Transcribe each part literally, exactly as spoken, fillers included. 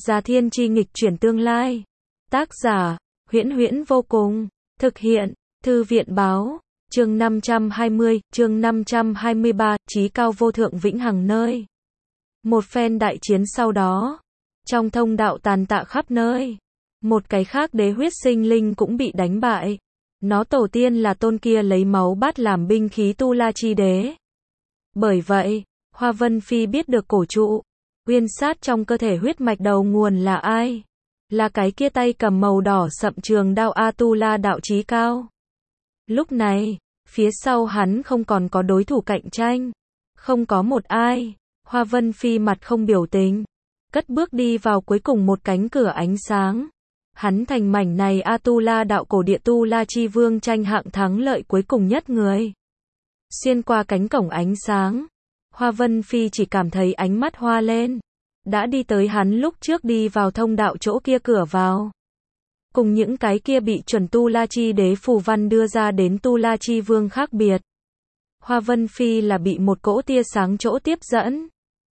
Già Thiên Chi nghịch chuyển tương lai. Tác giả, Huyễn Huyễn vô cùng. Thực hiện, Thư viện báo. Chương năm trăm hai mươi, chương năm trăm hai mươi ba, chí cao vô thượng vĩnh hằng nơi. Một phen đại chiến sau đó, trong thông đạo tàn tạ khắp nơi, một cái khác đế huyết sinh linh cũng bị đánh bại. Nó tổ tiên là tôn kia lấy máu bát làm binh khí Tu La Chi Đế. Bởi vậy, Hoa Vân Phi biết được cổ trụ, uyên sát trong cơ thể huyết mạch đầu nguồn là ai. Là cái kia tay cầm màu đỏ sậm trường đao A Tu La đạo chí cao. Lúc này, phía sau hắn không còn có đối thủ cạnh tranh. Không có một ai. Hoa Vân Phi mặt không biểu tình. Cất bước đi vào cuối cùng một cánh cửa ánh sáng. Hắn thành mảnh này A Tu La đạo cổ địa Tu La Chi Vương tranh hạng thắng lợi cuối cùng nhất người. Xuyên qua cánh cổng ánh sáng, Hoa Vân Phi chỉ cảm thấy ánh mắt hoa lên. Đã đi tới hắn lúc trước đi vào thông đạo chỗ kia cửa vào. Cùng những cái kia bị chuẩn Tu La Chi Đế phù văn đưa ra đến Tu La Chi Vương khác biệt. Hoa Vân Phi là bị một cỗ tia sáng chỗ tiếp dẫn.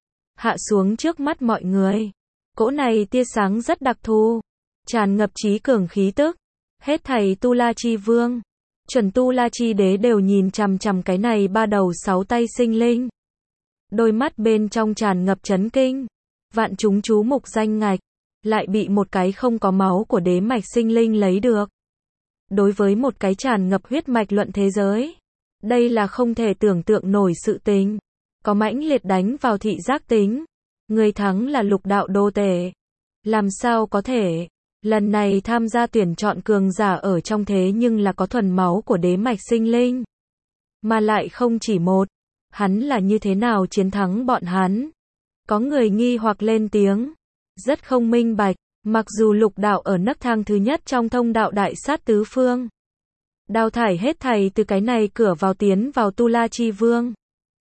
Hạ xuống trước mắt mọi người. Cỗ này tia sáng rất đặc thù. Tràn ngập trí cường khí tức. Hết thảy Tu La Chi Vương, chuẩn Tu La Chi Đế đều nhìn chằm chằm cái này ba đầu sáu tay sinh linh. Đôi mắt bên trong tràn ngập chấn kinh. Vạn chúng chú mục danh ngạch, lại bị một cái không có máu của đế mạch sinh linh lấy được. Đối với một cái tràn ngập huyết mạch luận thế giới, đây là không thể tưởng tượng nổi sự tình. Có mãnh liệt đánh vào thị giác tính. Người thắng là lục đạo đô tể. Làm sao có thể? Lần này tham gia tuyển chọn cường giả ở trong thế nhưng là có thuần máu của đế mạch sinh linh. Mà lại không chỉ một. Hắn là như thế nào chiến thắng bọn hắn? Có người nghi hoặc lên tiếng. Rất không minh bạch. Mặc dù lục đạo ở nấc thang thứ nhất trong thông đạo đại sát tứ phương. Đào thải hết thảy từ cái này cửa vào tiến vào Tu La Chi Vương.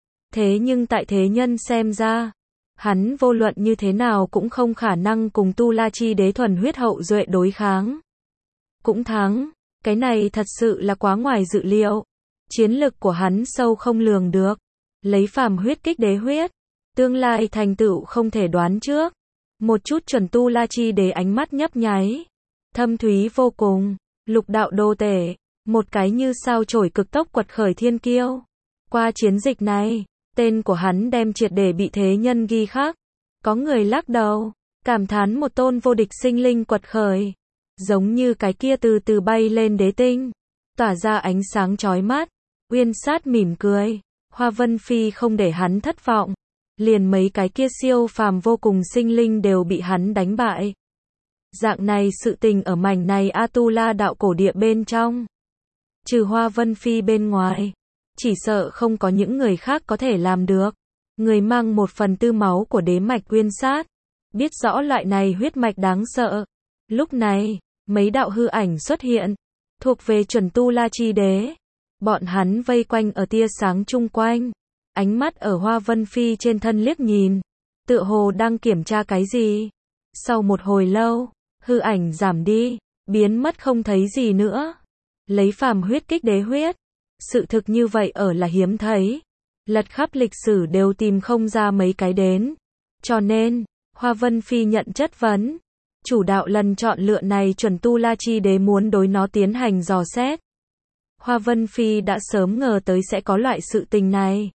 Thế nhưng tại thế nhân xem ra, hắn vô luận như thế nào cũng không khả năng cùng Tu La Chi Đế thuần huyết hậu duệ đối kháng. Cũng thắng, cái này thật sự là quá ngoài dự liệu. Chiến lực của hắn sâu không lường được. Lấy phàm huyết kích đế huyết, tương lai thành tựu không thể đoán trước. Một chút chuẩn Tu La Chi Đế ánh mắt nhấp nháy, thâm thúy vô cùng. Lục đạo đô tể, một cái như sao chổi cực tốc quật khởi thiên kiêu. Qua chiến dịch này, tên của hắn đem triệt để bị thế nhân ghi khắc. Có người lắc đầu, cảm thán một tôn vô địch sinh linh quật khởi. Giống như cái kia từ từ bay lên đế tinh, tỏa ra ánh sáng chói mắt. Uyên sát mỉm cười. Hoa Vân Phi không để hắn thất vọng. Liền mấy cái kia siêu phàm vô cùng sinh linh đều bị hắn đánh bại. Dạng này sự tình ở mảnh này A Tu La đạo cổ địa bên trong. Trừ Hoa Vân Phi bên ngoài, chỉ sợ không có những người khác có thể làm được. Người mang một phần tư máu của đế mạch uyên sát, biết rõ loại này huyết mạch đáng sợ. Lúc này, mấy đạo hư ảnh xuất hiện, thuộc về chuẩn Tu La Chi Đế. Bọn hắn vây quanh ở tia sáng chung quanh. Ánh mắt ở Hoa Vân Phi trên thân liếc nhìn, tựa hồ đang kiểm tra cái gì. Sau một hồi lâu, hư ảnh giảm đi, biến mất không thấy gì nữa. Lấy phàm huyết kích đế huyết, sự thực như vậy ở là hiếm thấy. Lật khắp lịch sử đều tìm không ra mấy cái đến. Cho nên, Hoa Vân Phi nhận chất vấn. Chủ đạo lần chọn lựa này chuẩn Tu La Chi Đế muốn đối nó tiến hành dò xét. Hoa Vân Phi đã sớm ngờ tới sẽ có loại sự tình này.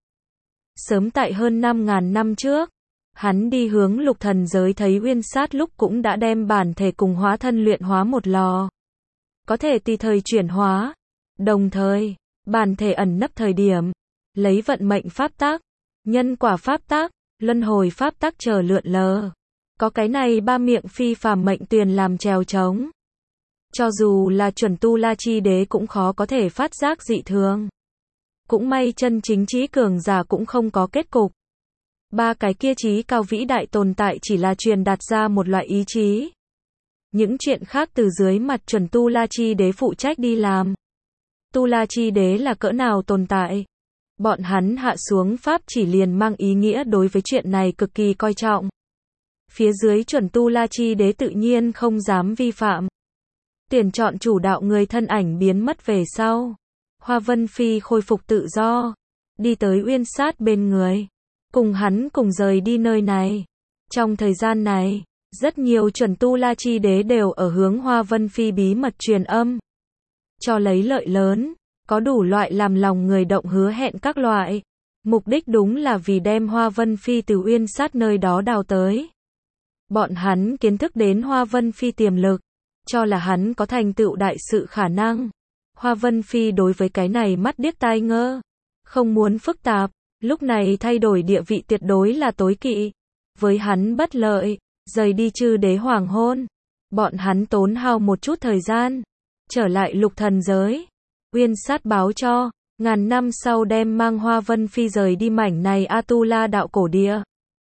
Sớm tại hơn năm ngàn năm trước, hắn đi hướng lục thần giới thấy uyên sát lúc cũng đã đem bản thể cùng hóa thân luyện hóa một lò. Có thể tùy thời chuyển hóa. Đồng thời, bản thể ẩn nấp thời điểm, lấy vận mệnh pháp tắc, nhân quả pháp tắc, luân hồi pháp tắc chờ lượn lờ. Có cái này ba miệng phi phàm mệnh tuyền làm chèo trống. Cho dù là chuẩn Tu La Chi Đế cũng khó có thể phát giác dị thường. Cũng may chân chính trí cường giả cũng không có kết cục. Ba cái kia trí cao vĩ đại tồn tại chỉ là truyền đạt ra một loại ý chí. Những chuyện khác từ dưới mặt chuẩn Tu La Chi Đế phụ trách đi làm. Tu La Chi Đế là cỡ nào tồn tại? Bọn hắn hạ xuống pháp chỉ liền mang ý nghĩa đối với chuyện này cực kỳ coi trọng. Phía dưới chuẩn Tu La Chi Đế tự nhiên không dám vi phạm. Tuyển chọn chủ đạo người thân ảnh biến mất về sau. Hoa Vân Phi khôi phục tự do, đi tới uyên sát bên người, cùng hắn cùng rời đi nơi này. Trong thời gian này, Rất nhiều chuẩn tu la chi đế đều ở hướng Hoa Vân Phi bí mật truyền âm. Cho lấy lợi lớn, có đủ loại làm lòng người động hứa hẹn các loại. Mục đích đúng là vì đem Hoa Vân Phi từ Uyên Sát nơi đó đào tới. Bọn hắn kiến thức đến Hoa Vân Phi tiềm lực, cho là hắn có thành tựu đại sự khả năng. Hoa Vân Phi đối với cái này mắt điếc tai ngơ, không muốn phức tạp, lúc này thay đổi địa vị tuyệt đối là tối kỵ. Với hắn bất lợi, rời đi chư đế hoàng hôn. Bọn hắn tốn hao một chút thời gian, trở lại lục thần giới. Uyên Sát báo cho, ngàn năm sau đem mang Hoa Vân Phi rời đi mảnh này Atula đạo cổ địa.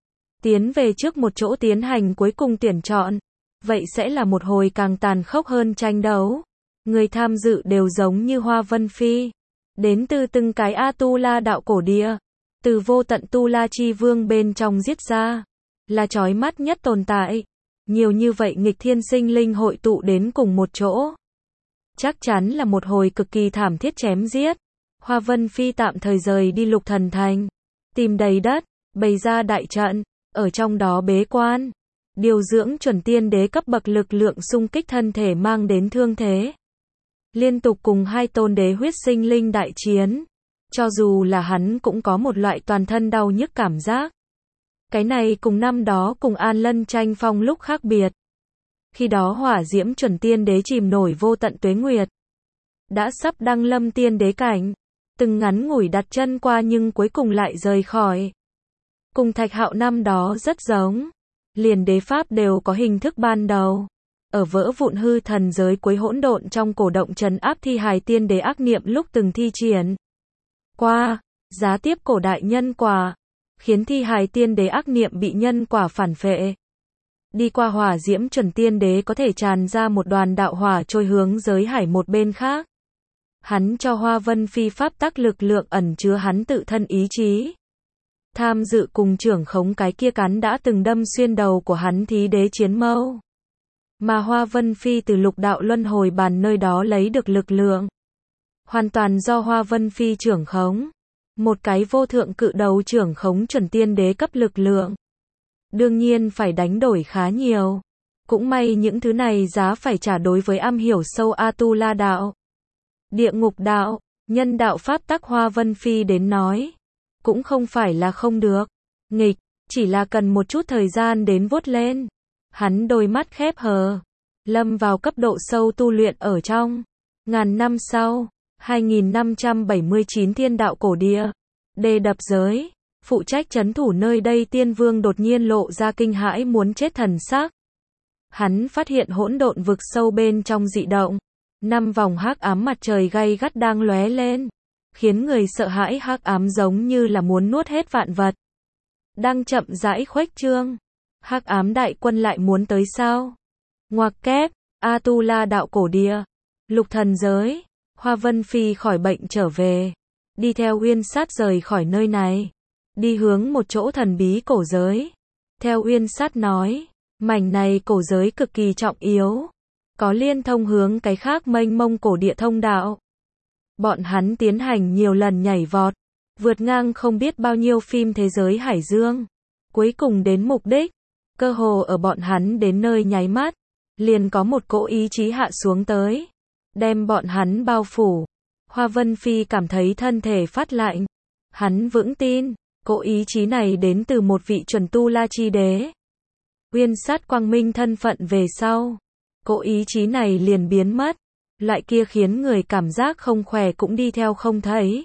Tiến về trước một chỗ tiến hành cuối cùng tuyển chọn. Vậy sẽ là một hồi càng tàn khốc hơn tranh đấu. Người tham dự đều giống như Hoa Vân Phi. Đến từ từng cái Atula đạo cổ địa. Từ vô tận Tu La Chi Vương bên trong giết ra. Là chói mắt nhất tồn tại. Nhiều như vậy nghịch thiên sinh linh hội tụ đến cùng một chỗ. Chắc chắn là một hồi cực kỳ thảm thiết chém giết. Hoa Vân Phi tạm thời rời đi Lục Thần Thành. Tìm đầy đất, bày ra đại trận. Ở trong đó bế quan. Điều dưỡng chuẩn tiên đế cấp bậc lực lượng xung kích thân thể mang đến thương thế. Liên tục cùng hai tôn đế huyết sinh linh đại chiến. Cho dù là hắn cũng có một loại toàn thân đau nhức cảm giác. Cái này cùng năm đó cùng An Lân tranh phong lúc khác biệt. Khi đó hỏa diễm chuẩn tiên đế chìm nổi vô tận tuế nguyệt. Đã sắp đăng lâm tiên đế cảnh. Từng ngắn ngủi đặt chân qua nhưng cuối cùng lại rời khỏi. Cùng Thạch Hạo năm đó rất giống. Liền đế pháp đều có hình thức ban đầu. Ở vỡ vụn hư thần giới cuối hỗn độn trong cổ động trấn áp thi hài tiên đế ác niệm lúc từng thi triển. Qua, giá tiếp cổ đại nhân quả. Khiến thi hài tiên đế ác niệm bị nhân quả phản phệ. Đi qua hỏa diễm chuẩn tiên đế có thể tràn ra một đoàn đạo hỏa trôi hướng giới hải một bên khác. Hắn cho Hoa Vân Phi pháp tắc lực lượng ẩn chứa hắn tự thân ý chí. Tham dự cùng trưởng khống cái kia cắn đã từng đâm xuyên đầu của hắn thí đế chiến mâu. Mà Hoa Vân Phi từ lục đạo luân hồi bàn nơi đó lấy được lực lượng. Hoàn toàn do Hoa Vân Phi trưởng khống. Một cái vô thượng cự đầu trưởng khống chuẩn tiên đế cấp lực lượng. Đương nhiên phải đánh đổi khá nhiều. Cũng may những thứ này giá phải trả đối với am hiểu sâu Atula đạo. Địa ngục đạo, nhân đạo pháp tắc Hoa Vân Phi đến nói. Cũng không phải là không được. Nghịch, chỉ là cần một chút thời gian đến vuốt lên. Hắn đôi mắt khép hờ. Lâm vào cấp độ sâu tu luyện ở trong. Ngàn năm sau, hai nghìn năm trăm bảy mươi chín thiên đạo cổ địa. Đề đập giới. Phụ trách trấn thủ nơi đây tiên vương đột nhiên lộ ra kinh hãi muốn chết thần sắc. Hắn phát hiện hỗn độn vực sâu bên trong dị động. Năm vòng hắc ám mặt trời gay gắt đang lóe lên. Khiến người sợ hãi hắc ám giống như là muốn nuốt hết vạn vật. Đang chậm rãi khuếch trương. Hắc ám đại quân lại muốn tới sao? Ngoặc kép, Atula đạo cổ địa. Lục thần giới. Hoa Vân Phi khỏi bệnh trở về. Đi theo Uyên Sát rời khỏi nơi này. Đi hướng một chỗ thần bí cổ giới. Theo Uyên Sát nói, mảnh này cổ giới cực kỳ trọng yếu. Có liên thông hướng cái khác mênh mông cổ địa thông đạo. Bọn hắn tiến hành nhiều lần nhảy vọt. Vượt ngang không biết bao nhiêu phim thế giới hải dương. Cuối cùng đến mục đích. Cơ hồ ở bọn hắn đến nơi nháy mắt. Liền có một cỗ ý chí hạ xuống tới. Đem bọn hắn bao phủ. Hoa Vân Phi cảm thấy thân thể phát lạnh. Hắn vững tin. Cỗ ý chí này đến từ một vị chuẩn tu la chi đế. Uyên Sát quang minh thân phận về sau. Cỗ ý chí này liền biến mất. Loại kia khiến người cảm giác không khỏe cũng đi theo không thấy.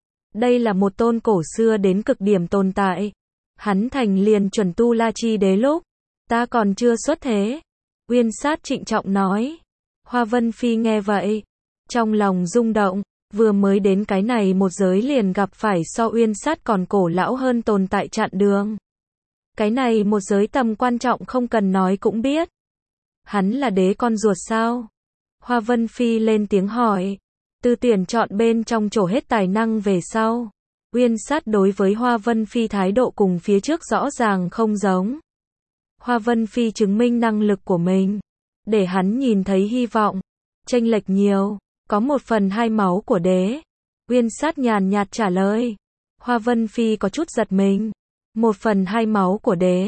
Đây là một tôn cổ xưa đến cực điểm tồn tại. Hắn thành liền chuẩn tu la chi đế lúc. Ta còn chưa xuất thế. Uyên Sát trịnh trọng nói. Hoa Vân Phi nghe vậy. Trong lòng rung động. Vừa mới đến cái này một giới liền gặp phải so Uyên Sát còn cổ lão hơn tồn tại chặn đường. Cái này một giới tầm quan trọng không cần nói cũng biết. Hắn là đế con ruột sao? Hoa Vân Phi lên tiếng hỏi. Từ tuyển chọn bên trong trổ hết tài năng về sau. Uyên Sát đối với Hoa Vân Phi thái độ cùng phía trước rõ ràng không giống. Hoa Vân Phi chứng minh năng lực của mình. Để hắn nhìn thấy hy vọng. Chênh lệch nhiều. Có một phần hai máu của đế. Uyên Sát nhàn nhạt trả lời. Hoa Vân Phi có chút giật mình. Một phần hai máu của đế.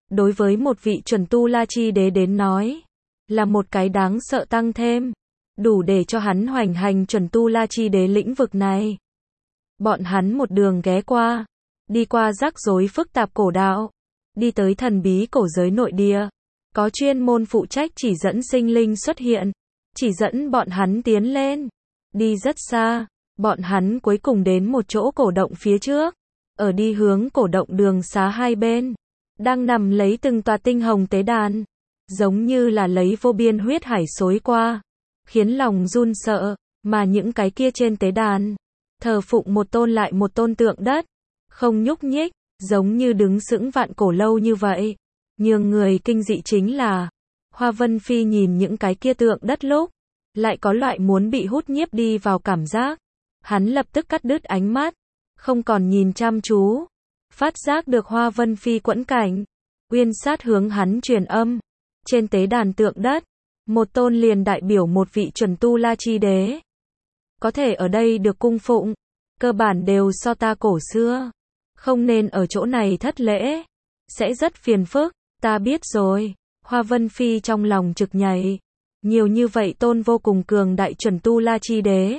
đối với một vị chuẩn tu la chi đế đến nói, là một cái đáng sợ tăng thêm, đủ để cho hắn hoành hành chuẩn tu la chi đế lĩnh vực này. Bọn hắn một đường ghé qua, đi qua rắc rối phức tạp cổ đạo, đi tới thần bí cổ giới nội địa, có chuyên môn phụ trách chỉ dẫn sinh linh xuất hiện, chỉ dẫn bọn hắn tiến lên, đi rất xa, bọn hắn cuối cùng đến một chỗ cổ động phía trước, ở đi hướng cổ động đường xá hai bên, đang nằm lấy từng tòa tinh hồng tế đàn, giống như là lấy vô biên huyết hải xối qua, khiến lòng run sợ, mà những cái kia trên tế đàn, thờ phụng một tôn lại một tôn tượng đất, không nhúc nhích, giống như đứng sững vạn cổ lâu như vậy. Nhường người kinh dị chính là, Hoa Vân Phi nhìn những cái kia tượng đất lúc, lại có loại muốn bị hút nhiếp đi vào cảm giác. Hắn lập tức cắt đứt ánh mắt, không còn nhìn chăm chú, phát giác được Hoa Vân Phi quẫn cảnh. Uyên Sát hướng hắn truyền âm, trên tế đàn tượng đất, một tôn liền đại biểu một vị chuẩn tu la chi đế. Có thể ở đây được cung phụng, cơ bản đều so ta cổ xưa, không nên ở chỗ này thất lễ, sẽ rất phiền phức. Ta biết rồi, Hoa Vân Phi trong lòng trực nhảy, nhiều như vậy tôn vô cùng cường đại chuẩn tu la chi đế.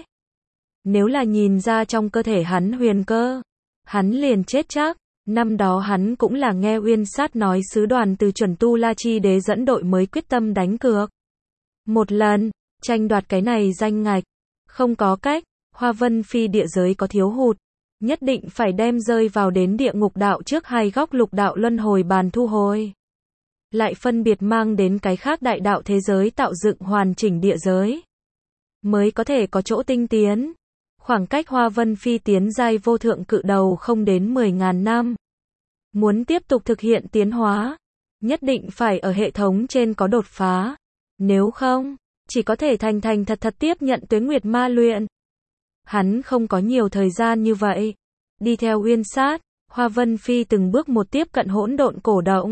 Nếu là nhìn ra trong cơ thể hắn huyền cơ, hắn liền chết chắc. Năm đó hắn cũng là nghe Uyên Sát nói sứ đoàn từ chuẩn tu la chi đế dẫn đội mới quyết tâm đánh cược. Một lần, tranh đoạt cái này danh ngạch. Không có cách, Hoa Vân Phi địa giới có thiếu hụt. Nhất định phải đem rơi vào đến địa ngục đạo trước hai góc lục đạo luân hồi bàn thu hồi. Lại phân biệt mang đến cái khác đại đạo thế giới tạo dựng hoàn chỉnh địa giới. Mới có thể có chỗ tinh tiến. Khoảng cách Hoa Vân Phi tiến giai vô thượng cự đầu không đến mười ngàn năm. Muốn tiếp tục thực hiện tiến hóa, nhất định phải ở hệ thống trên có đột phá. Nếu không, chỉ có thể thành thành thật thật tiếp nhận tuế nguyệt ma luyện. Hắn không có nhiều thời gian như vậy. Đi theo Uyên Sát, Hoa Vân Phi từng bước một tiếp cận hỗn độn cổ động.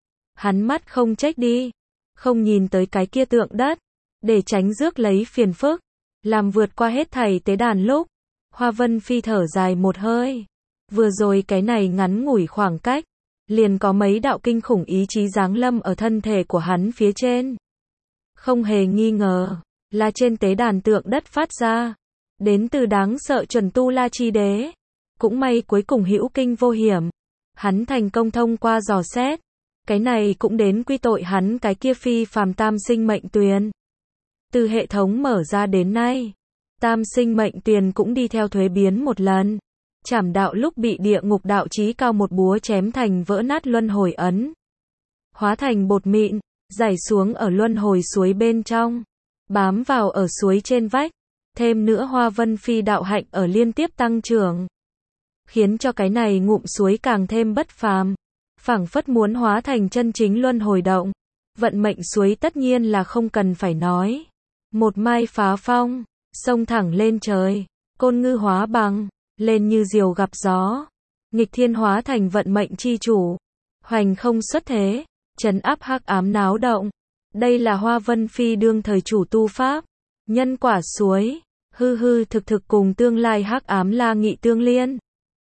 Hắn mắt không trách đi, không nhìn tới cái kia tượng đất, để tránh rước lấy phiền phức, làm vượt qua hết thảy tế đàn lúc. Hoa Vân Phi thở dài một hơi. Vừa rồi cái này ngắn ngủi khoảng cách, liền có mấy đạo kinh khủng ý chí giáng lâm ở thân thể của hắn phía trên. Không hề nghi ngờ, là trên tế đàn tượng đất phát ra, đến từ đáng sợ chuẩn tu la chi đế. Cũng may cuối cùng hữu kinh vô hiểm, hắn thành công thông qua dò xét. Cái này cũng đến quy tội hắn cái kia phi phàm tam sinh mệnh tuyền. Từ hệ thống mở ra đến nay, tam sinh mệnh tuyền cũng đi theo thuế biến một lần. Trảm đạo lúc bị địa ngục đạo chí cao một búa chém thành vỡ nát luân hồi ấn. Hóa thành bột mịn, rải xuống ở luân hồi suối bên trong. Bám vào ở suối trên vách. Thêm nữa Hoa Vân Phi đạo hạnh ở liên tiếp tăng trưởng. Khiến cho cái này ngụm suối càng thêm bất phàm. Phảng phất muốn hóa thành chân chính luân hồi động. Vận mệnh suối tất nhiên là không cần phải nói. Một mai phá phong, sông thẳng lên trời, côn ngư hóa bằng, lên như diều gặp gió. Nghịch thiên hóa thành vận mệnh chi chủ, hoành không xuất thế, trấn áp hắc ám náo động. Đây là Hoa Vân Phi đương thời chủ tu pháp, nhân quả suối, hư hư thực thực cùng tương lai hắc ám la nghị tương liên.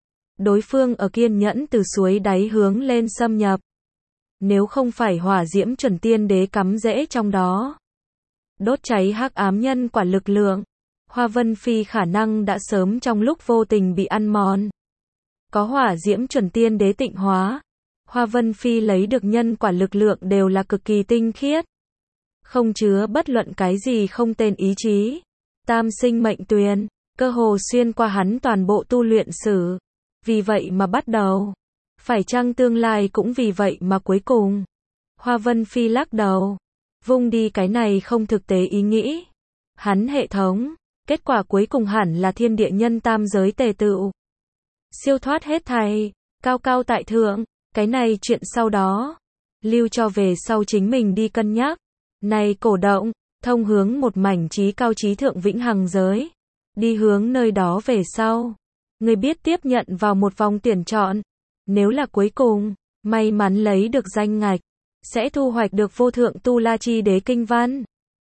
Đối phương ở kiên nhẫn từ suối đáy hướng lên xâm nhập. Nếu không phải hỏa diễm chuẩn tiên đế cắm rễ trong đó, đốt cháy hắc ám nhân quả lực lượng, Hoa Vân Phi khả năng đã sớm trong lúc vô tình bị ăn mòn. Có hỏa diễm chuẩn tiên đế tịnh hóa, Hoa Vân Phi lấy được nhân quả lực lượng đều là cực kỳ tinh khiết, không chứa bất luận cái gì không tên ý chí. Tam sinh mệnh tuyền, cơ hồ xuyên qua hắn toàn bộ tu luyện sử. Vì vậy mà bắt đầu, phải chăng tương lai cũng vì vậy mà cuối cùng. Hoa Vân Phi lắc đầu, vung đi cái này không thực tế ý nghĩ. Hắn hệ thống, kết quả cuối cùng hẳn là thiên địa nhân tam giới tề tựu. Siêu thoát hết thảy, cao cao tại thượng, cái này chuyện sau đó, lưu cho về sau chính mình đi cân nhắc. Này cổ động, thông hướng một mảnh trí cao trí thượng vĩnh hằng giới. Đi hướng nơi đó về sau. Người biết tiếp nhận vào một vòng tuyển chọn. Nếu là cuối cùng, may mắn lấy được danh ngạch, sẽ thu hoạch được vô thượng tu la chi đế kinh văn.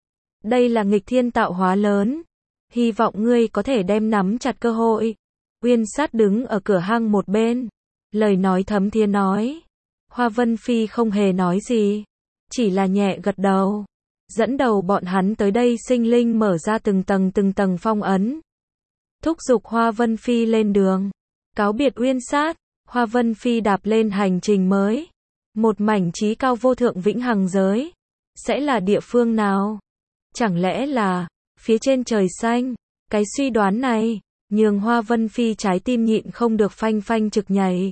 Đây là nghịch thiên tạo hóa lớn. Hy vọng ngươi có thể đem nắm chặt cơ hội. Uyên Sát đứng ở cửa hang một bên. Lời nói thấm thía nói. Hoa Vân Phi không hề nói gì, chỉ là nhẹ gật đầu, dẫn đầu bọn hắn tới đây. Sinh linh mở ra từng tầng từng tầng phong ấn, thúc giục Hoa Vân Phi lên đường. Cáo biệt Uyên Sát, Hoa Vân Phi đạp lên hành trình mới. Một mảnh chí cao vô thượng vĩnh hằng giới, sẽ là địa phương nào? Chẳng lẽ là phía trên trời xanh? Cái suy đoán này nhường Hoa Vân Phi trái tim nhịn không được phanh phanh trực nhảy.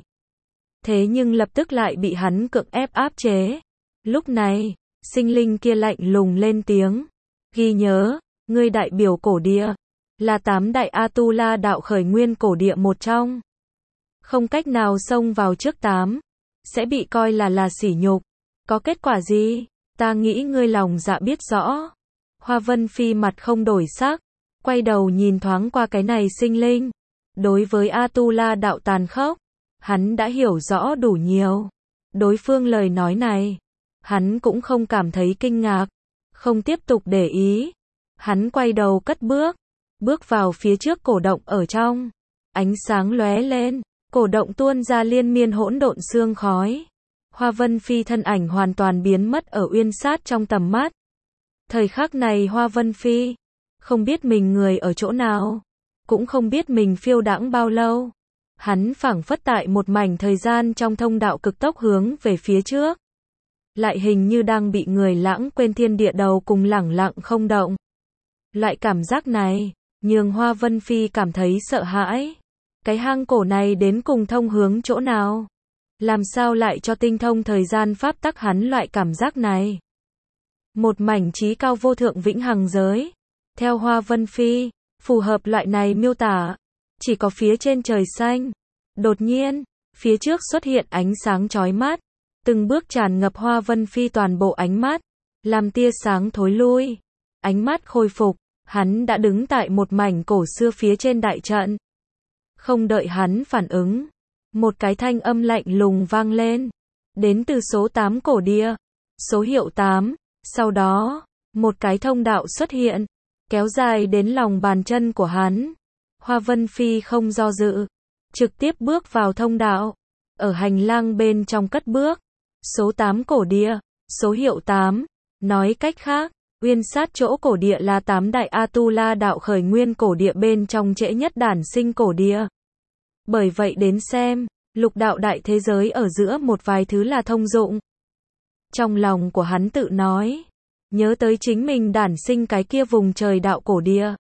Thế nhưng lập tức lại bị hắn cưỡng ép áp chế. Lúc này, sinh linh kia lạnh lùng lên tiếng. Ghi nhớ, ngươi đại biểu cổ địa, là tám đại Atula đạo khởi nguyên cổ địa một trong. Không cách nào xông vào trước tám, sẽ bị coi là là sỉ nhục. Có kết quả gì? Ta nghĩ ngươi lòng dạ biết rõ. Hoa Vân Phi mặt không đổi sắc, quay đầu nhìn thoáng qua cái này sinh linh. Đối với Atula đạo tàn khốc, hắn đã hiểu rõ đủ nhiều. Đối phương lời nói này, hắn cũng không cảm thấy kinh ngạc, không tiếp tục để ý. Hắn quay đầu cất bước, bước vào phía trước cổ động ở trong. Ánh sáng lóe lên, cổ động tuôn ra liên miên hỗn độn sương khói. Hoa Vân Phi thân ảnh hoàn toàn biến mất ở Uyên Sát trong tầm mắt. Thời khắc này Hoa Vân Phi không biết mình người ở chỗ nào, cũng không biết mình phiêu đãng bao lâu. Hắn phảng phất tại một mảnh thời gian trong thông đạo cực tốc hướng về phía trước, lại hình như đang bị người lãng quên thiên địa đầu cùng lẳng lặng không động. Loại cảm giác này nhường Hoa Vân Phi cảm thấy sợ hãi. Cái hang cổ này đến cùng thông hướng chỗ nào? Làm sao lại cho tinh thông thời gian pháp tắc hắn loại cảm giác này? Một mảnh chí cao vô thượng vĩnh hằng giới. Theo Hoa Vân Phi, phù hợp loại này miêu tả, chỉ có phía trên trời xanh. Đột nhiên, phía trước xuất hiện ánh sáng chói mắt, từng bước tràn ngập Hoa Vân Phi toàn bộ ánh mắt, làm tia sáng thối lui. Ánh mắt khôi phục, hắn đã đứng tại một mảnh cổ xưa phía trên đại trận. Không đợi hắn phản ứng, một cái thanh âm lạnh lùng vang lên, đến từ số tám cổ địa, số hiệu tám. Sau đó, một cái thông đạo xuất hiện, kéo dài đến lòng bàn chân của hắn. Hoa Vân Phi không do dự, trực tiếp bước vào thông đạo. Ở hành lang bên trong cất bước, số tám cổ địa, số hiệu tám. Nói cách khác, Uyên Sát chỗ cổ địa là tám đại Atula đạo khởi nguyên cổ địa bên trong trễ nhất đản sinh cổ địa. Bởi vậy đến xem, lục đạo đại thế giới ở giữa một vài thứ là thông dụng. Trong lòng của hắn tự nói, nhớ tới chính mình đản sinh cái kia vùng trời đạo cổ địa.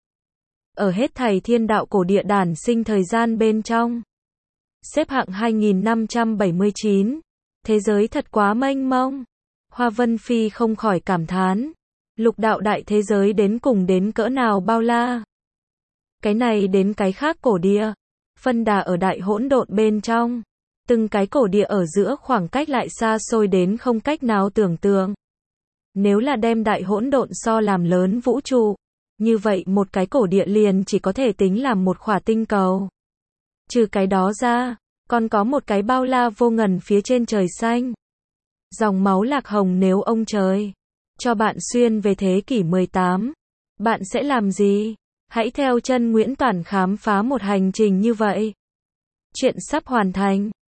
Ở hết thảy thiên đạo cổ địa đản sinh thời gian bên trong. Xếp hạng hai nghìn năm trăm bảy mươi chín. Thế giới thật quá mênh mông. Hoa Vân Phi không khỏi cảm thán. Lục đạo đại thế giới đến cùng đến cỡ nào bao la. Cái này đến cái khác cổ địa. Phân đà ở đại hỗn độn bên trong. Từng cái cổ địa ở giữa khoảng cách lại xa xôi đến không cách nào tưởng tượng. Nếu là đem đại hỗn độn so làm lớn vũ trụ, như vậy một cái cổ địa liền chỉ có thể tính làm một khỏa tinh cầu. Trừ cái đó ra, còn có một cái bao la vô ngần phía trên trời xanh. Dòng máu lạc hồng nếu ông trời cho bạn xuyên về thế kỷ mười tám, bạn sẽ làm gì? Hãy theo chân Nguyễn Toản khám phá một hành trình như vậy. Chuyện sắp hoàn thành.